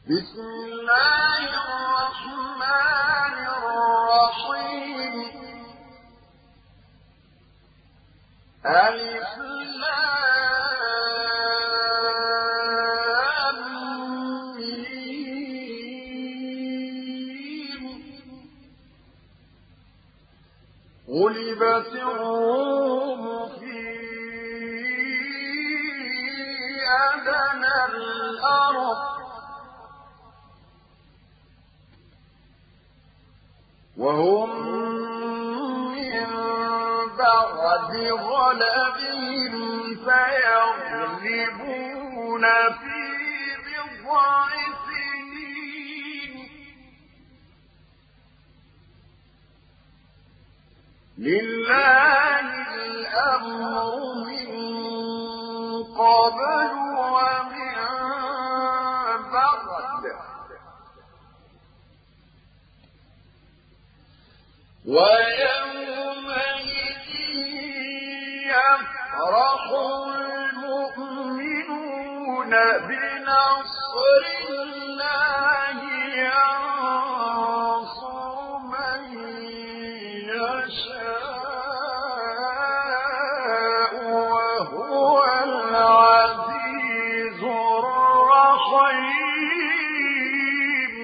بسم الله الرحمن الرحيم. ألف لام ميم. غلبت الروم في أدنى الأرض وهم من بعد غلبهم سيغلبون في بضع سنين. لله الأمر من قبل ومن بعد ويومئذ يفرح المؤمنون بنصر الله ينصر من يشاء وهو العزيز الرحيم.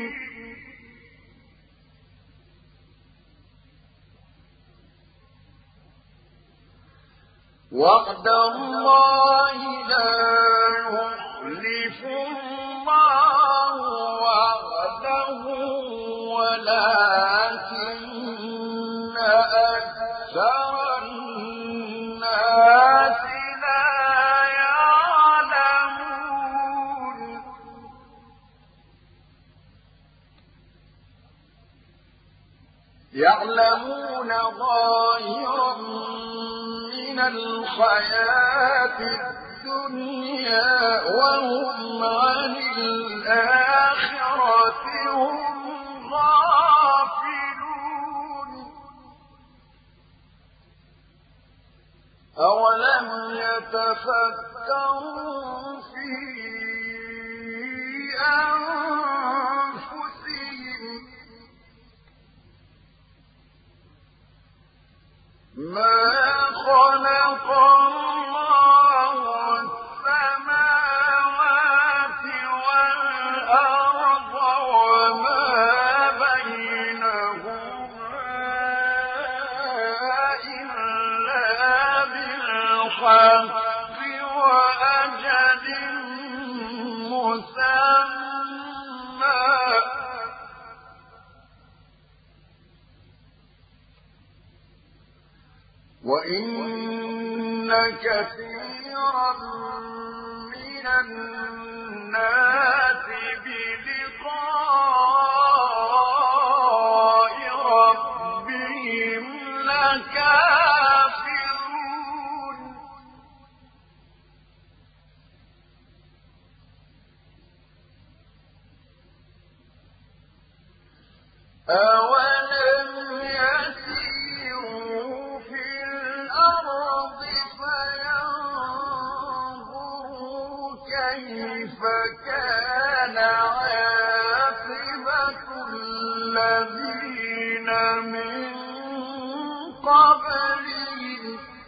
وعد الله لا يخلف الله وعده ولكن أكثر الناس لا يعلمون. يعلمون ظاهرا من الحياة الدنيا وهم عن الآخرة هم غافلون. أولم يتفكروا في أنفسهم ما خلق الله السماوات والأرض وما بينهما إلا بالحق وأجل مسمى وإن كثيرا من الناس بلقاء ربهم لكافرون. أولم يسيروا في الأرض فينظروا كيف كان عاقبة الذين من قبلهم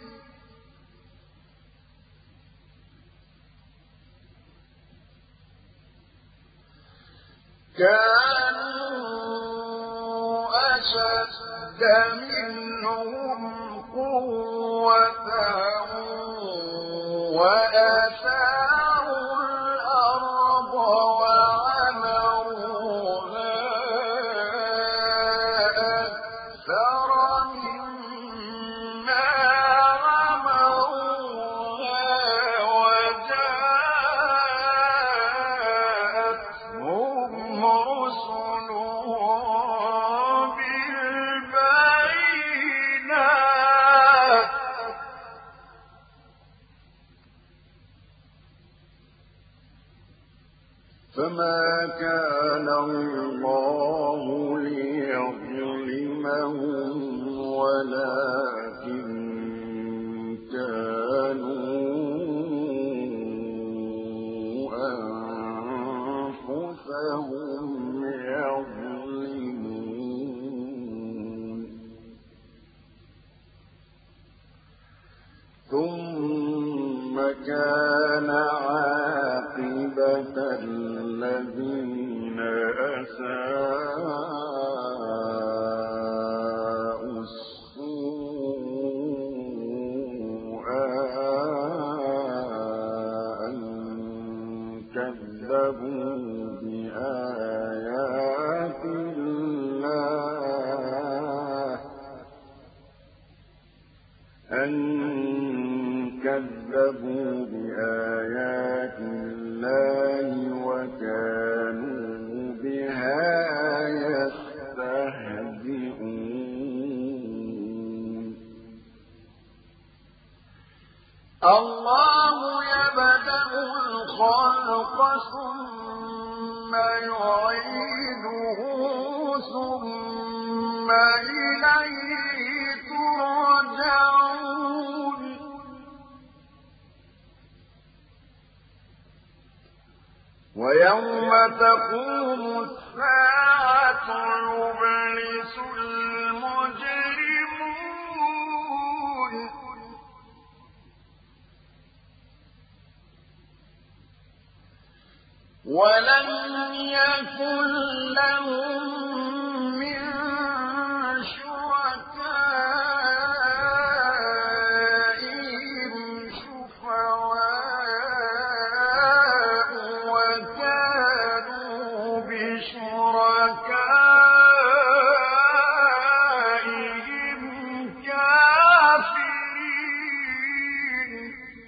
كانوا أشد منهم قوة وآثاروا الأرض وعمروها أكثر مما عمروها وجاءتهم رسلهم بالبينات فما كان الله ليظلمهم ولكن كانوا أنفسهم كان عاقبة الذين أساءوا السوء أن كذبوا بآيات الله وكانوا بها يستهزئون الله يبدأ الخلق ثم يعيده ثم إليه ترجعون ويوم تقوم الساعة يبلس المجرمون ولم يكن لهم من شركائهم شفعاء وكانوا بشركائهم كافرين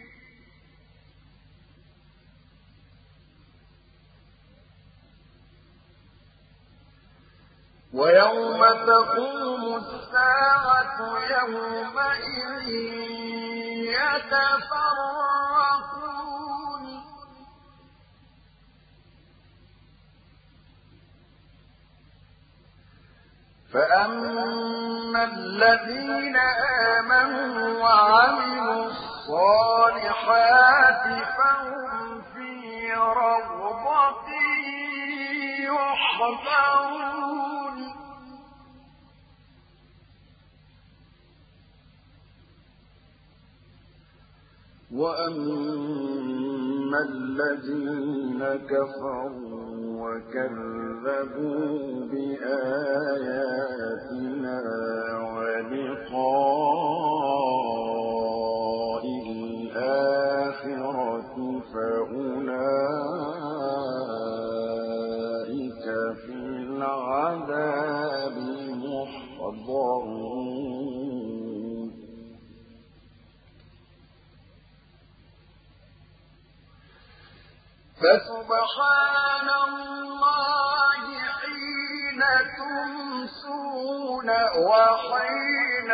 ويوم تقوم الساعة يومئذ يتفرقون فأما الذين آمنوا وعملوا الصالحات فهم في رغبة يحبرون وأما الذين كفروا وكذبوا بآياتنا ولقاء الآخرة فأولئك في العذاب محضرون فسبحان الله حين تمسون وحين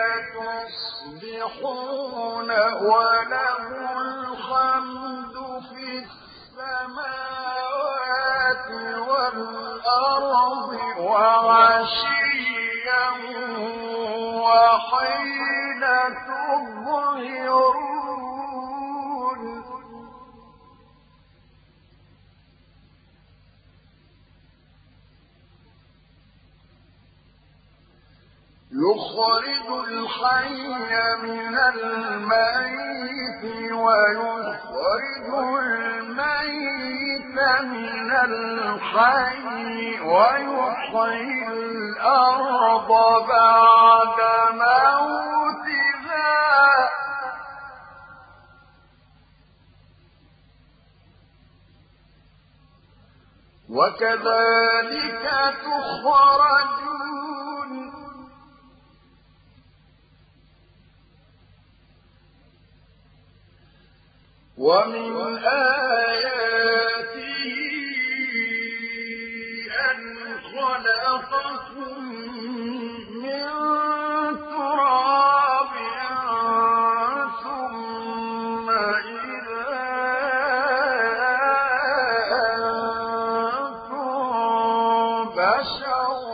تصبحون وله الحمد في السماوات والأرض وعشيا وحين تظهرون يخرج الحي من الميت ويخرج الميت من الحي ويحيي الأرض بعد موتها وكذلك تخرجون ومن آياته أن خلقكم من تراب ثم إذا أنتم بشر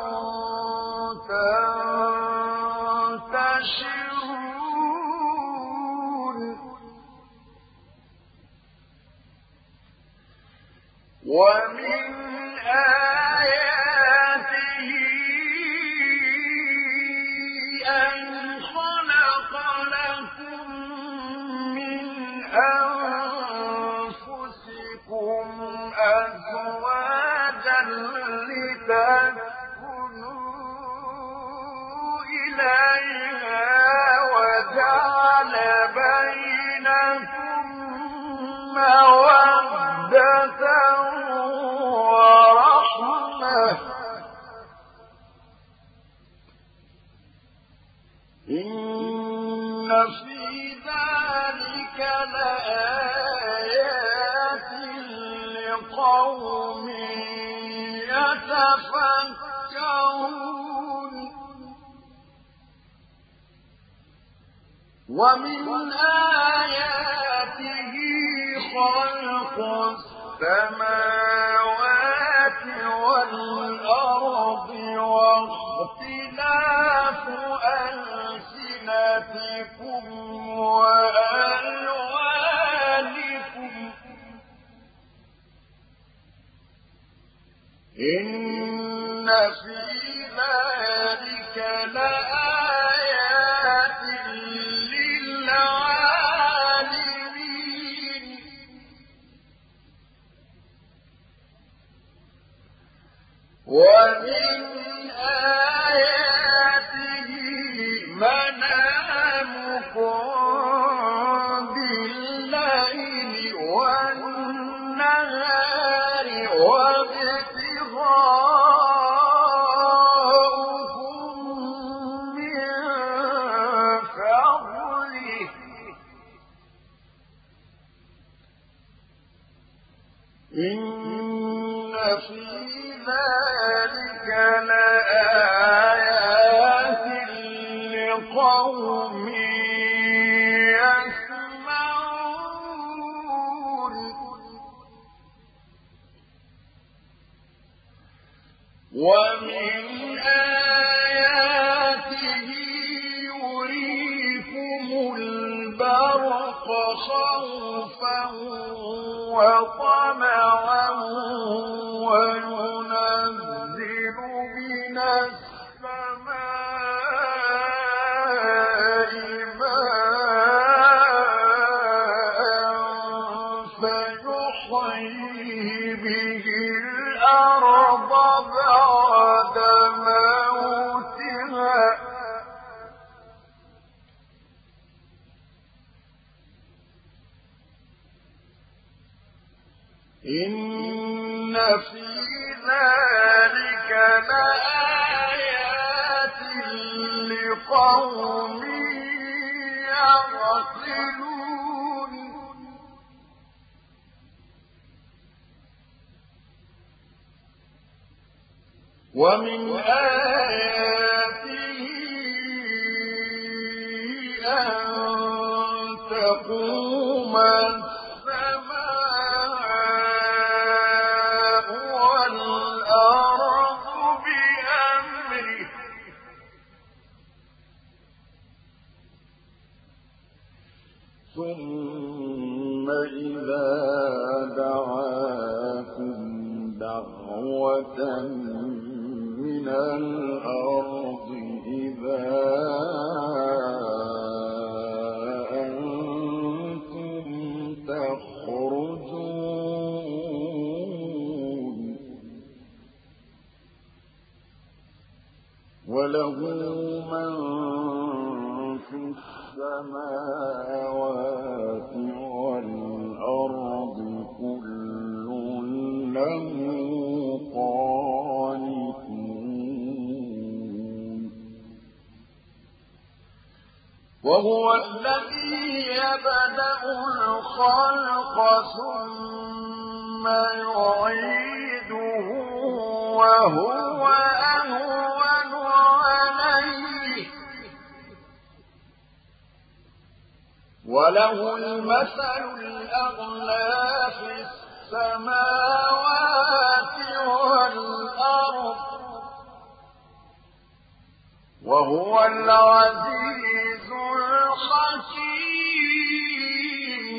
تنتشرون ومن آياته أن خلق لكم من أنفسكم لتسكنوا إليها وجعل بينكم مودة ورحمة إن في ذلك لآيات لقوم يتفكرون ومن آياته خلق السماوات والأرض واختلاف ألسنتكم وألوانكم إن في ذلك لآيات للعالمين ومن آياته منامكم بالليل والنهار وابتغاؤكم من فضله إن في ذلك لآيات لقوم يسمعون ومن آياته يريكم البرق خوفا وطمعا وينزل من السماء ماء فيحيي به الأرض بعد موتها إن في ذلك لآيات لقوم يعقلون ومن آياته أن تقوم السماء والأرض بأمره ثم إذا دعاكم دعوة من الأرض إذا أنتم تخرجون وله من في السماوات والأرض كل له قانتون وهو الذي يبدأ الخلق ثم يعيده وهو أهون عليه وله المثل الأعلى في السماوات والأرض وهو العزيز الحكيم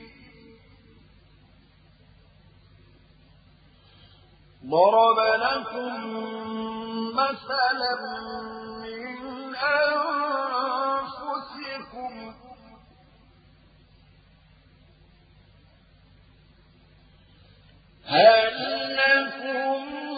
ضرب لكم مثلا من أنفسكم هل لكم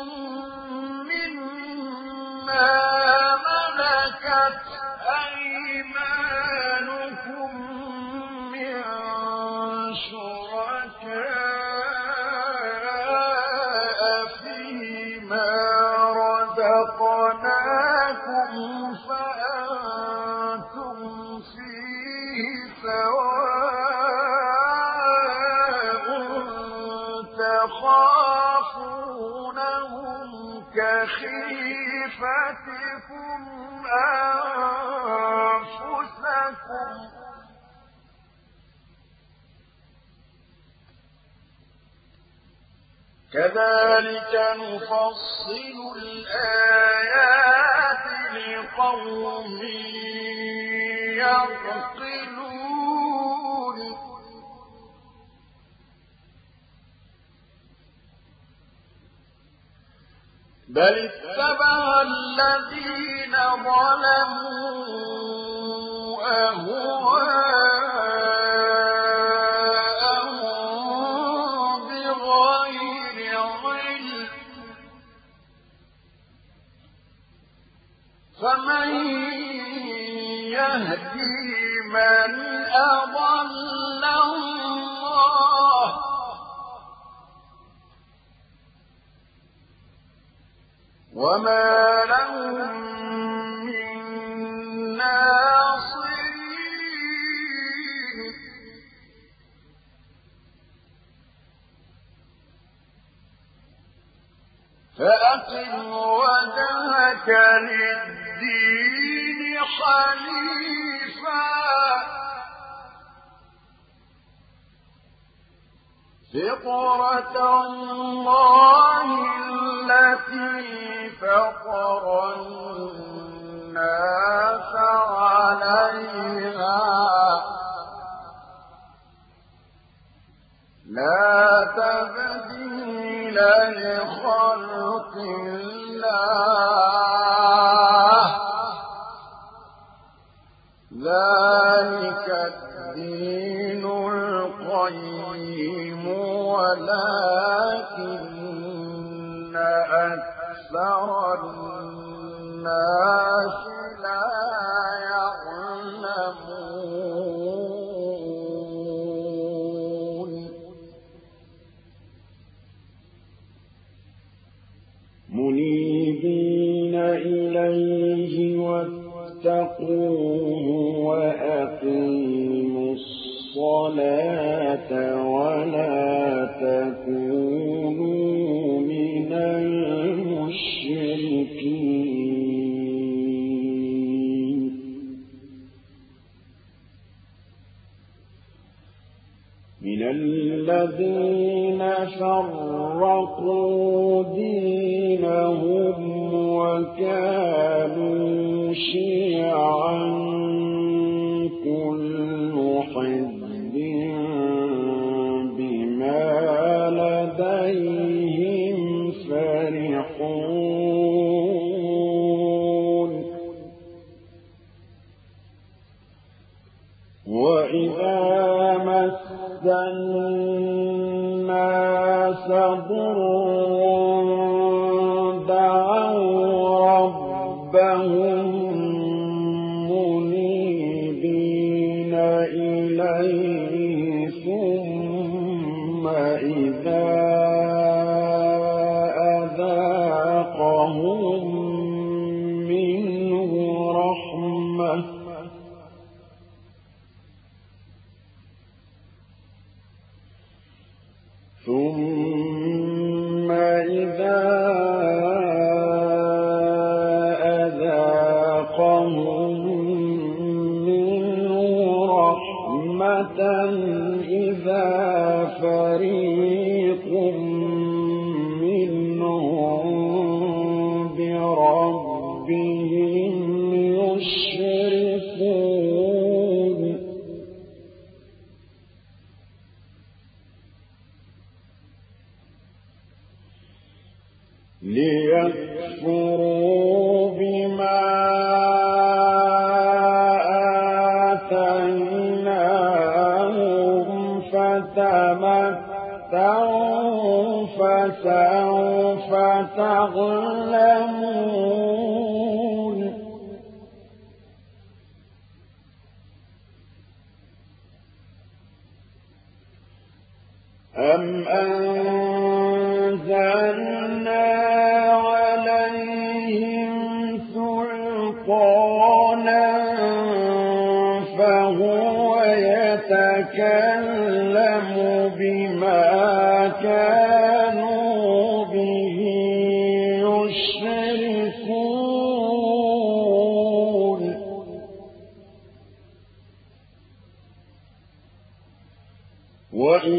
كخيفتكم أنفسكم كذلك نفصل الآيات لقوم يعقلون بل اتبع الذين ظلموا أهواءهم بغير علم فمن يهدي من أضل الله وما لهم من ناصرين فأقم وجهك للدين حنيفا فطرة الله التي فطر الناس عليها لا تبديل لخلق الله ذلك الدين القيم ولكن أكثر الناس لا يعلمون منيبين إليه واتقوه وأقيموا الصلاة ولا تكونوا من المشركين من الذين فرقوا دينهم وكانوا شيعا كل حزب بما لديهم فرحون وإذا مس الناس ضر دعوا ربهم منيبين إليه ثم إذا أذاقهم منه رحمة ثم إذا أذاقهم منه رحمة إذا فريق منهم بربهم يشركون ليكفروا بما آتيناهم فتمتعوا فسوف تعلمون أم أنزلنا عليهم سلطانا فهو يتكلم بما كانوا به يشركون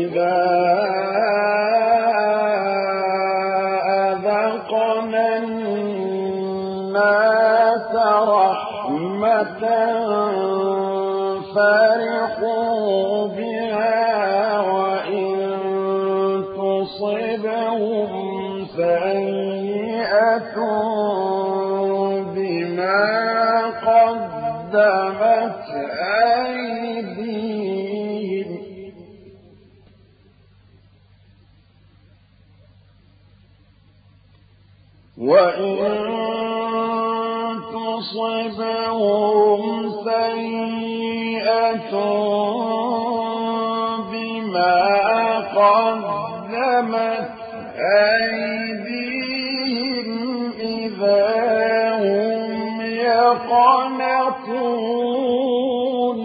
وإذا أذقنا الناس رحمة فرحوا بها وإن تصبهم سيئة بما قدمت أيديهم وإن تصبهم سيئة بما قدمت أيديهم إذا هم يقنطون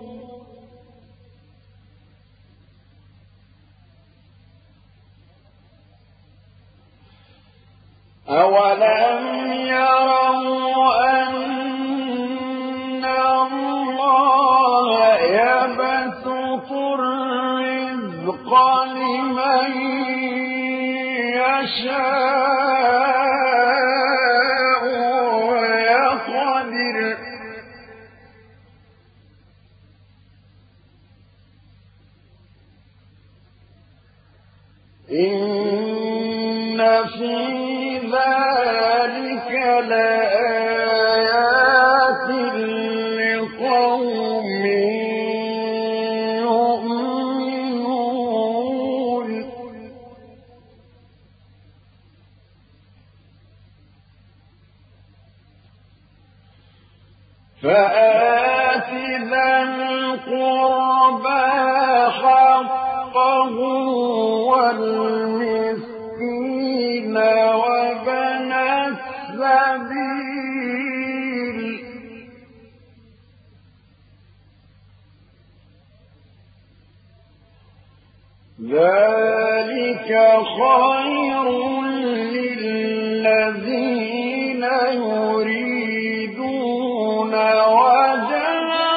أولم يروا أن الله يبسط الرزق لمن يشاء ويقدر إن في ذلك لآيات لقوم يؤمنون فآت ذا القربى حقه والمسكين وابن السبيل ذلك خير للذين يريدون وجه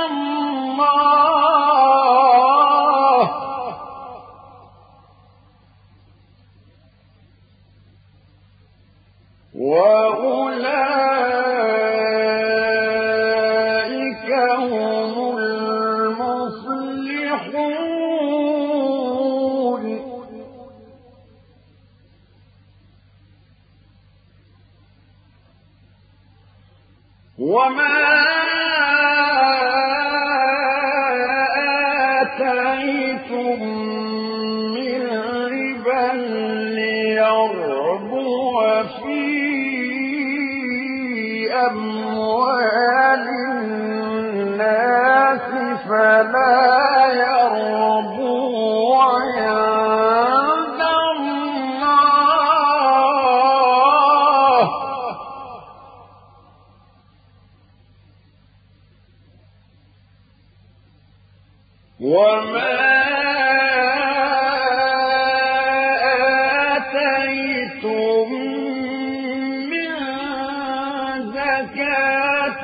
الله وأولئك هم المفلحون وما آتيتم من ربا ليربو في أموال الناس فلا يربو عند الله وما آتيتم من زكاة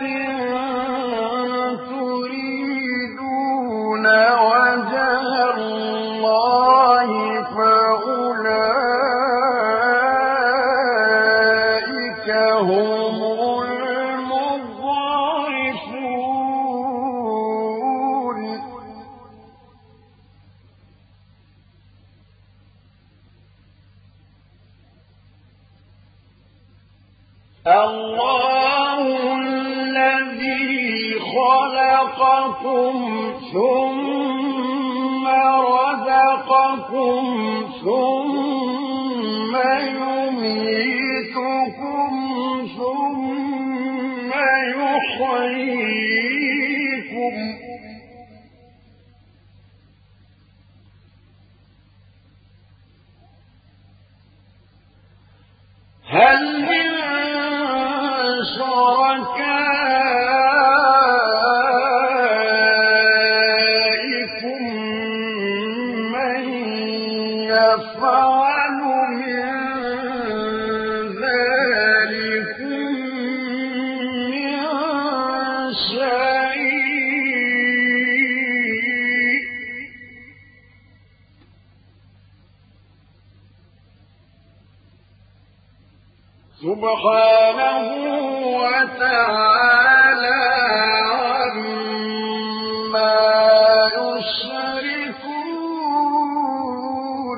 تريدون وجه الله فأولئك هم المضعفون الله الذي خلقكم ثم رزقكم ثم يميتكم ثم يحييكم هل من شركائكم من يفعل من ذلك من شيء سبحانه وتعالى عما يشركون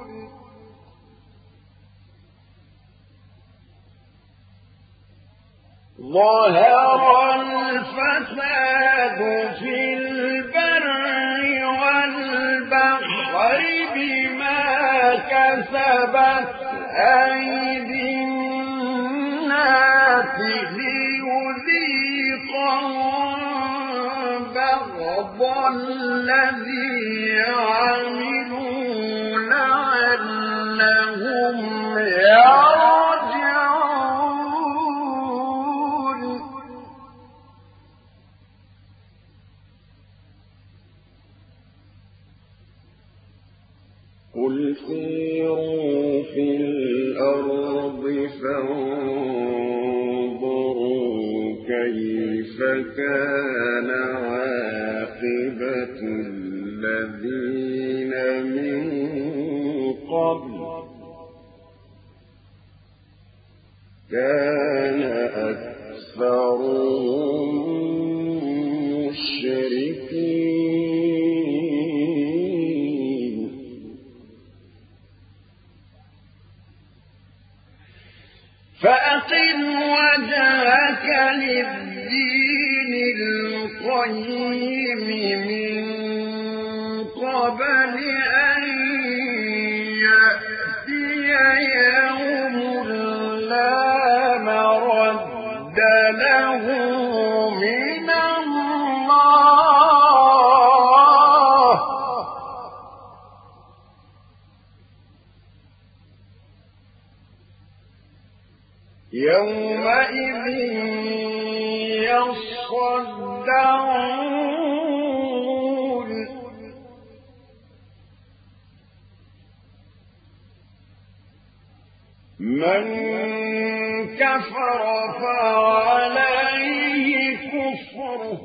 ظهر الفساد في البر والبحر بما كسبت أيدي الناس ليذيقهم بعض الذي عملوا لعلهم يرجعون قل سيروا في الأرض فانظروا كيف كان عاقبة الذين من قبل كان أكثرهم مشركين فأقم وجهك للدين القيم من قبل أن يأتي يوم لا مرد له من الله يومئذ يصدعون من كفر فعليه كفره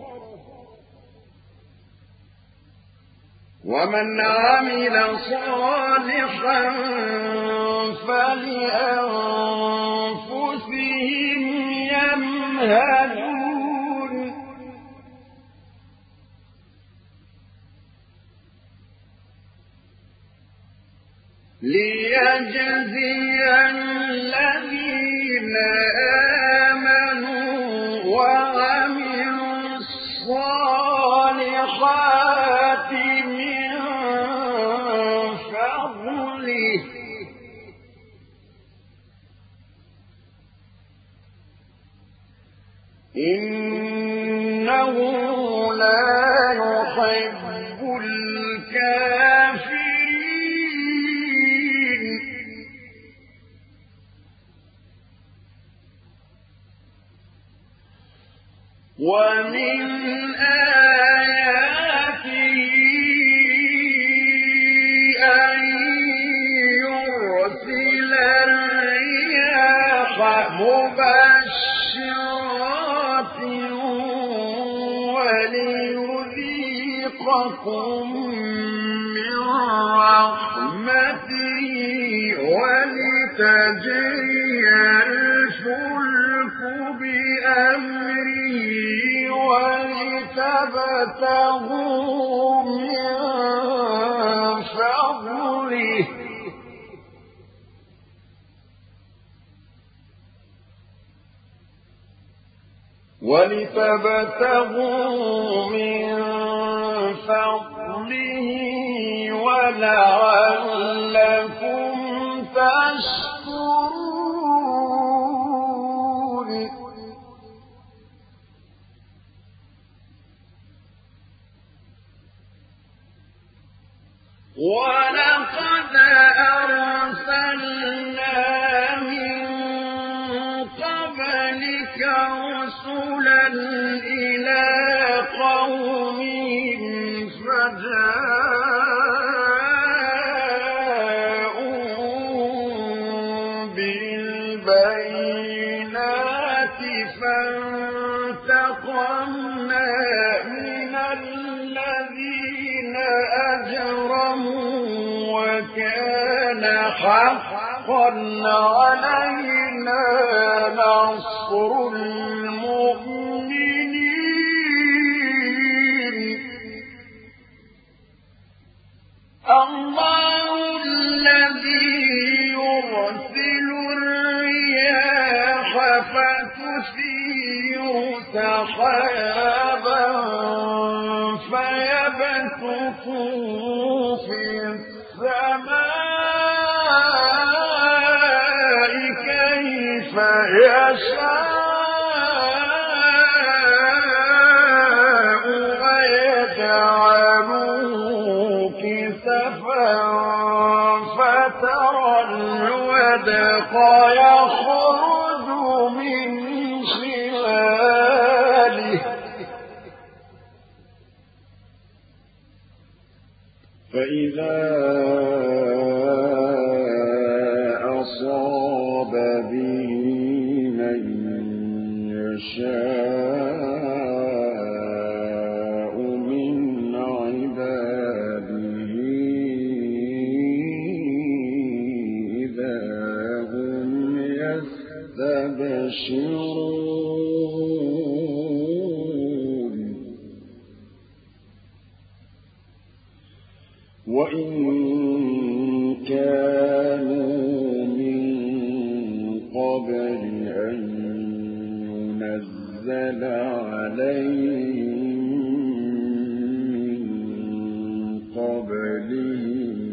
ومن عمل صالحا فلأنفسهم يمهدون ليجزي الذين آمنوا وعملوا الصالحات من فضله إنه لا يحب الكافرين ومن آياته أن يرسل الرياح مبشرات وليذيقكم من رحمته ولتجري الفلك بأمره ولتبتغوا من فضله ولعلكم تشكرون ولقد أرسلنا من قبلك رسلا إلى قومهم فجاءوا بالبينات فانتقمنا من الذين أجرموا وكان حقا علينا نصر المؤمنين الله الذي يرسل الرياح فتثير سحابا فيبسطه في السماء كيف يشاء ويجعله كسفا فترى الودق يخرج من خلاله فإذا أصاب به من يشاء من عباده إذا هم يستبشرون وإن كانوا من قبل أن ينزل عليهم من قبله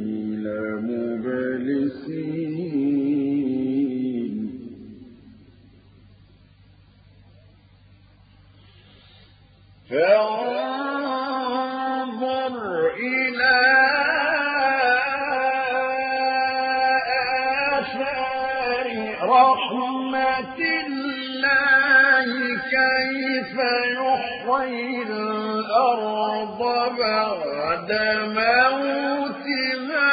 لمبلسين فانظر إلى آثار رحمة الله كيف يحيي الأرض بعد موتها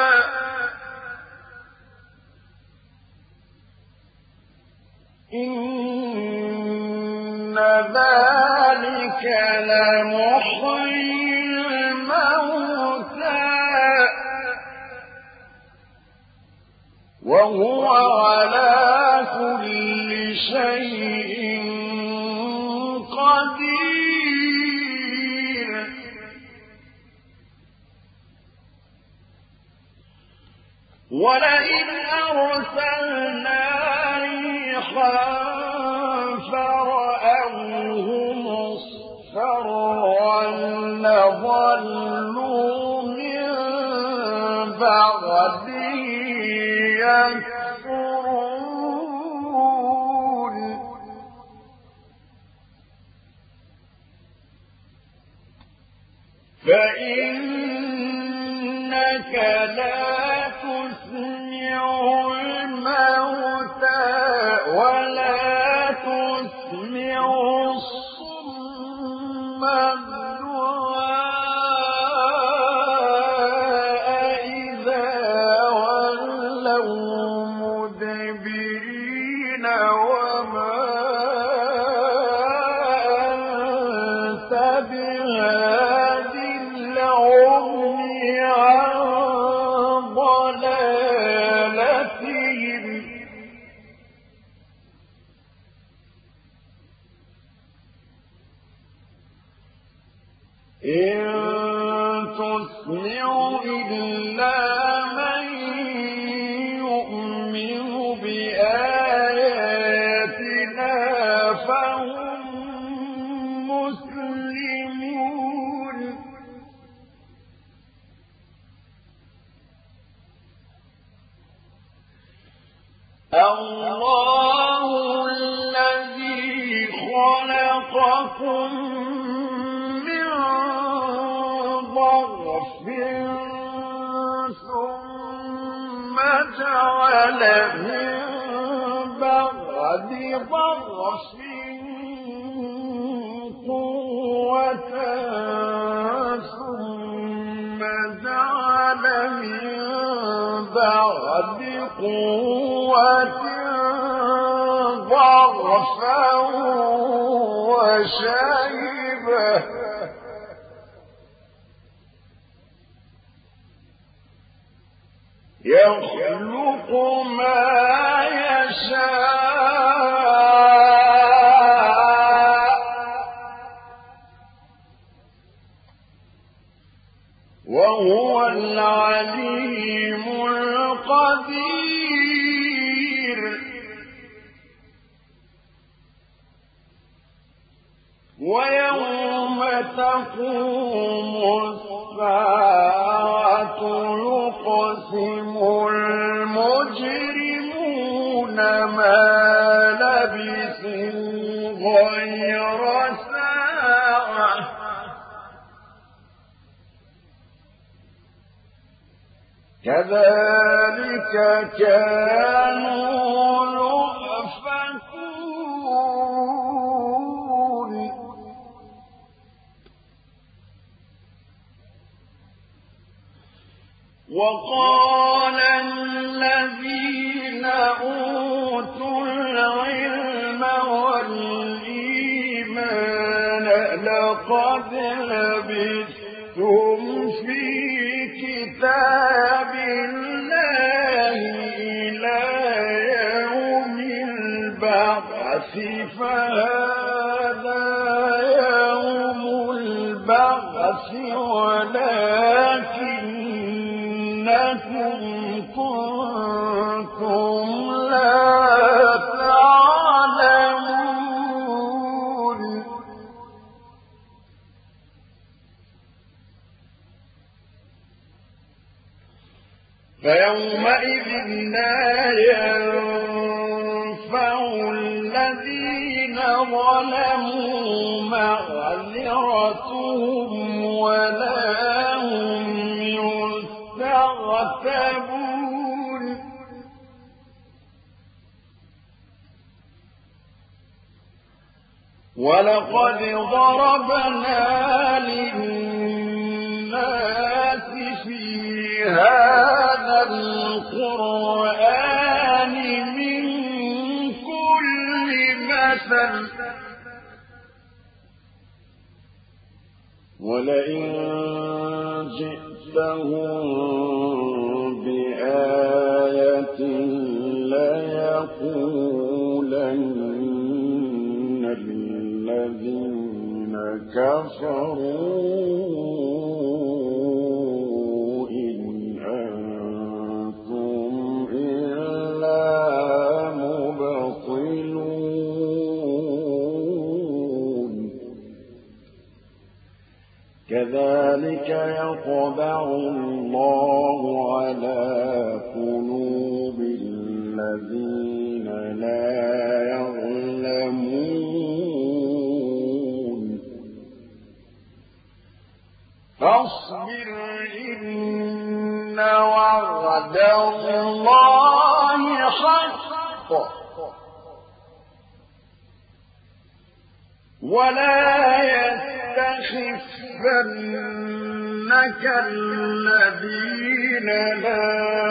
إن ذلك لمحيي الموتى وهو على كل شيء قدير ولئن أرسلنا ريحا فرأوه مصفرا لظلوا من بعده يكفرون فإنك لا تسمع الموتى ولا تسمع الصم الدعاء إذا ولوا مدبرين وما أنت بهاد العمي عن ضلالتهم إن تسمع إلا من يؤمن بآياتنا فهم مسلمون الله الذي خلقكم ثم جعل من بعد ضعف قوة ثم جعل من بعد قوة ضعفا وشيبة يخلق ما يشاء تقوم الساعة يقسم المجرمون ما لبثوا غير ساعة كذلك كانوا يؤفكون وقال الذين أوتوا العلم والإيمان لقد لبثتم في كتاب الله إلى يوم البعث فهذا يوم البعث ولكنكم كنتم لا تعلمون فيومئذ لا ينفع الذين ظلموا معذرتهم ولا هم يستعتبون ولقد ضربنا للناس في هذا القرآن من كل مثل ولئن جئتهم بآية ليقولن الذين كفروا إن أنتم إلا مبطلون كذلك يطبع الله على قلوب الذين لا يعلمون فاصبر إن وعد الله حق ولا يستخفنك الذين لا